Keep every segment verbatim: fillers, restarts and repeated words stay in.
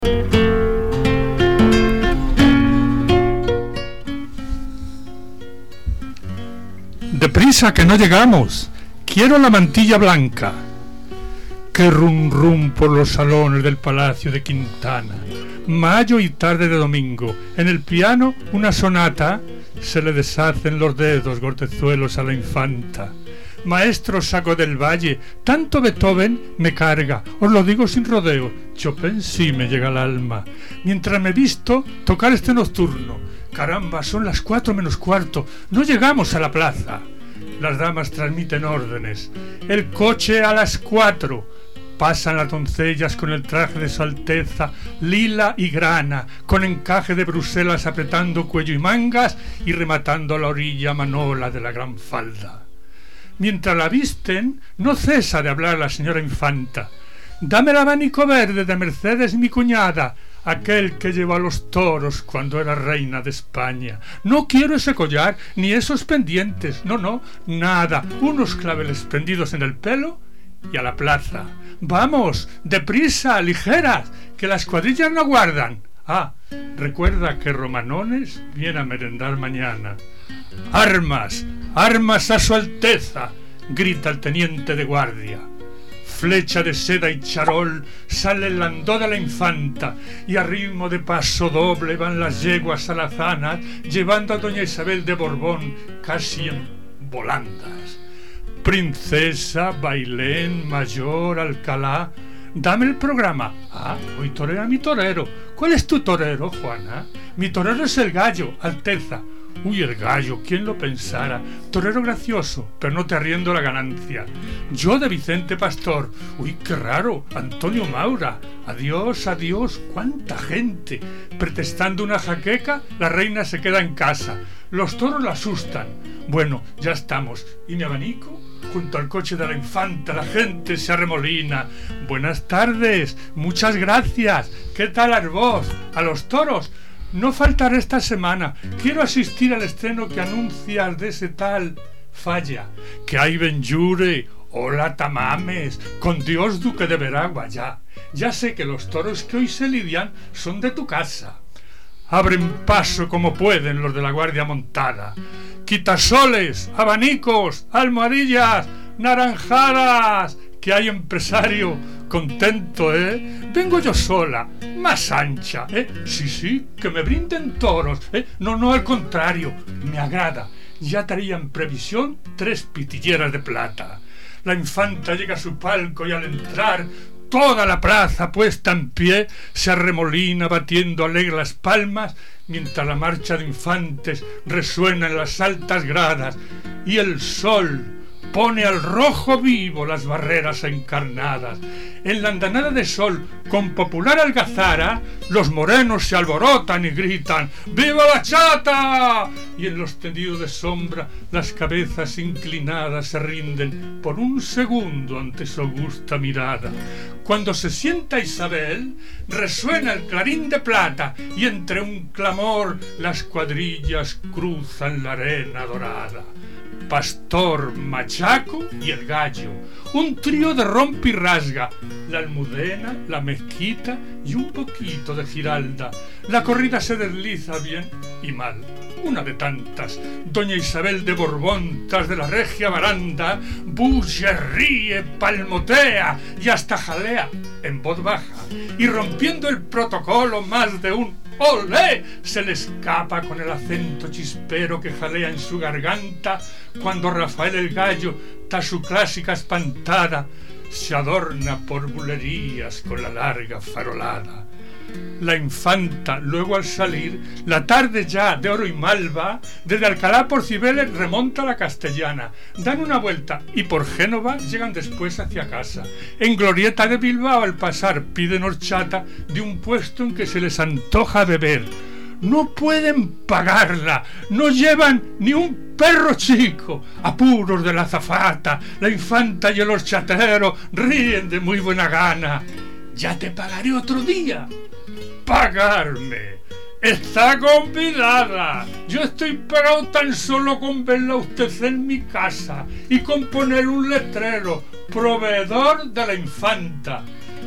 Deprisa, que no llegamos. Quiero la mantilla blanca. Qué rum rum por los salones del Palacio de Quintana. Mayo y tarde de domingo. En el piano una sonata. Se le deshacen los dedos gortezuelos a la infanta. Maestro Saco del Valle, tanto Beethoven me carga, os lo digo sin rodeo. Chopin sí me llega al alma. Mientras me visto tocar este nocturno. Caramba, son las cuatro menos cuarto. No llegamos a la plaza. Las damas transmiten órdenes. El coche a las cuatro. Pasan las doncellas con el traje de su Alteza, lila y grana, con encaje de Bruselas apretando cuello y mangas y rematando a la orilla manola de la gran falda. Mientras la visten, no cesa de hablar la señora infanta. Dame el abanico verde de Mercedes, mi cuñada, aquel que llevó a los toros cuando era reina de España. No quiero ese collar, ni esos pendientes, no, no, nada. Unos claveles prendidos en el pelo y a la plaza. Vamos, deprisa, ligeras, que las cuadrillas no aguardan. Ah, recuerda que Romanones viene a merendar mañana. Armas, armas a su Alteza, grita el teniente de guardia. Flecha de seda y charol sale el landó de la infanta y a ritmo de paso doble van las yeguas alazanas llevando a doña Isabel de Borbón casi en volandas. Princesa, Bailén, Mayor, Alcalá, dame el programa. Ah, hoy torea mi torero. ¿Cuál es tu torero, Juana? Mi torero es el gallo, Alteza. Uy, el gallo, ¿quién lo pensara? Torero gracioso, pero no te arriendo la ganancia. Yo de Vicente Pastor. Uy, qué raro, Antonio Maura. Adiós, adiós, cuánta gente. Pretextando una jaqueca, la reina se queda en casa. Los toros la asustan. Bueno, ya estamos. ¿Y mi abanico? Junto al coche de la infanta la gente se arremolina. Buenas tardes, muchas gracias. ¿Qué tal Arbós? ¿A los toros? No faltaré esta semana. Quiero asistir al estreno que anuncias de ese tal Falla. Que hay Benjure. Hola Tamames. Con Dios duque de Veragua. Ya, ya sé que los toros que hoy se lidian son de tu casa. Abren paso como pueden los de la guardia montada. Quitasoles, abanicos, almohadillas, naranjadas. Que hay empresario contento, ¿eh? Vengo yo sola, más ancha, ¿eh? Sí, sí, que me brinden toros, ¿eh? No, no, al contrario, me agrada. Ya traía en previsión tres pitilleras de plata. La infanta llega a su palco y al entrar toda la plaza puesta en pie se arremolina batiendo alegre las palmas mientras la marcha de infantes resuena en las altas gradas y el sol pone al rojo vivo las barreras encarnadas. En la andanada de sol, con popular algazara, los morenos se alborotan y gritan ¡Viva la chata! Y en los tendidos de sombra, las cabezas inclinadas se rinden por un segundo ante su augusta mirada. Cuando se sienta Isabel, resuena el clarín de plata y entre un clamor las cuadrillas cruzan la arena dorada. Pastor, Machaco y el gallo, un trío de rompe y rasga, la almudena, la mezquita y un poquito de giralda. La corrida se desliza bien y mal, una de tantas. Doña Isabel de Borbón, tras de la regia baranda, bulle, ríe, palmotea y hasta jalea en voz baja. Y rompiendo el protocolo más de un ¡olé! Se le escapa con el acento chispero que jalea en su garganta cuando Rafael el gallo, tras su clásica espantada, se adorna por bulerías con la larga farolada. La infanta, luego al salir, la tarde ya de oro y malva, desde Alcalá por Cibeles remonta a la Castellana, dan una vuelta y por Génova llegan después hacia casa. En Glorieta de Bilbao al pasar piden horchata de un puesto en que se les antoja beber. No pueden pagarla, no llevan ni un perro chico. Apuros de la azafata, la infanta y el horchatero ríen de muy buena gana. Ya te pagaré otro día. Pagarme. Está convidada. Yo estoy pagado tan solo con verla a usted en mi casa y con poner un letrero, proveedor de la infanta.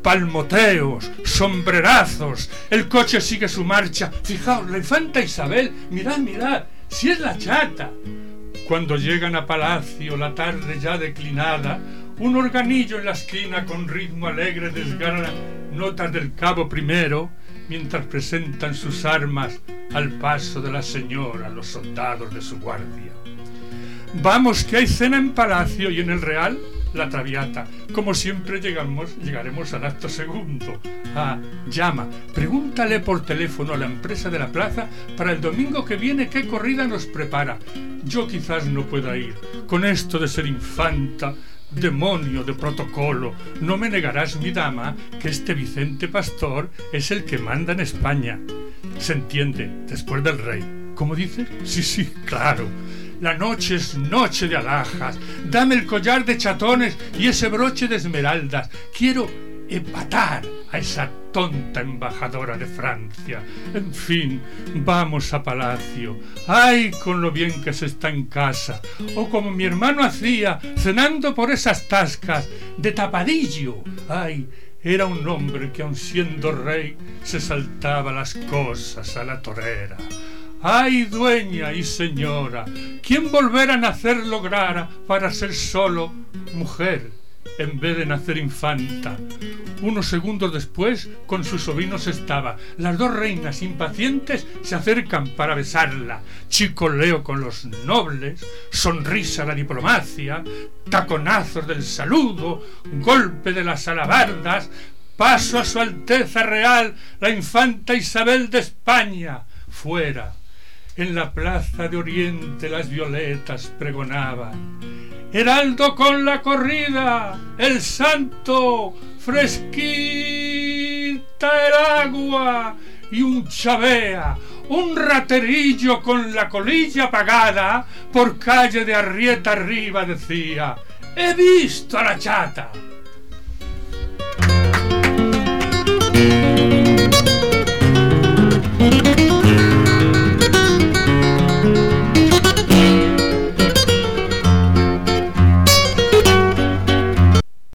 palmoteos, sombrerazos, el coche sigue su marcha. Fijaos, la infanta Isabel, mirad, mirad, si es la chata. Cuando llegan a palacio, la tarde ya declinada, un organillo en la esquina con ritmo alegre desgarra notas del cabo primero, mientras presentan sus armas al paso de la señora los soldados de su guardia. Vamos, que hay cena en palacio y en el Real la Traviata. Como siempre llegamos, llegaremos al acto segundo. Ah, llama, pregúntale por teléfono a la empresa de la plaza para el domingo que viene qué corrida nos prepara. Yo quizás no pueda ir. Con esto de ser infanta, demonio de protocolo, no me negarás, mi dama, que este Vicente Pastor es el que manda en España. Se entiende, después del rey. ¿Cómo dices? Sí, sí, claro. La noche es noche de alhajas. Dame el collar de chatones y ese broche de esmeraldas. Quiero empatar a esa tonta embajadora de Francia. En fin, vamos a palacio. ¡Ay, con lo bien que se está en casa! O como mi hermano hacía, cenando por esas tascas, de tapadillo. ¡Ay! Era un hombre que, aun siendo rey, se saltaba las cosas a la torera. ¡Ay, dueña y señora! ¿Quién volver a nacer lograra para ser solo mujer en vez de nacer infanta? Unos segundos después, con sus sobrinos estaba. Las dos reinas impacientes se acercan para besarla. Chicoleo con los nobles, sonrisa a la diplomacia, taconazos del saludo, golpe de las alabardas, paso a su Alteza Real, la infanta Isabel de España. Fuera, en la plaza de Oriente, las violetas pregonaban: heraldo con la corrida, el santo, fresquita el agua, y un chavea, un raterillo con la colilla apagada, por calle de Arrieta arriba decía: he visto a la chata.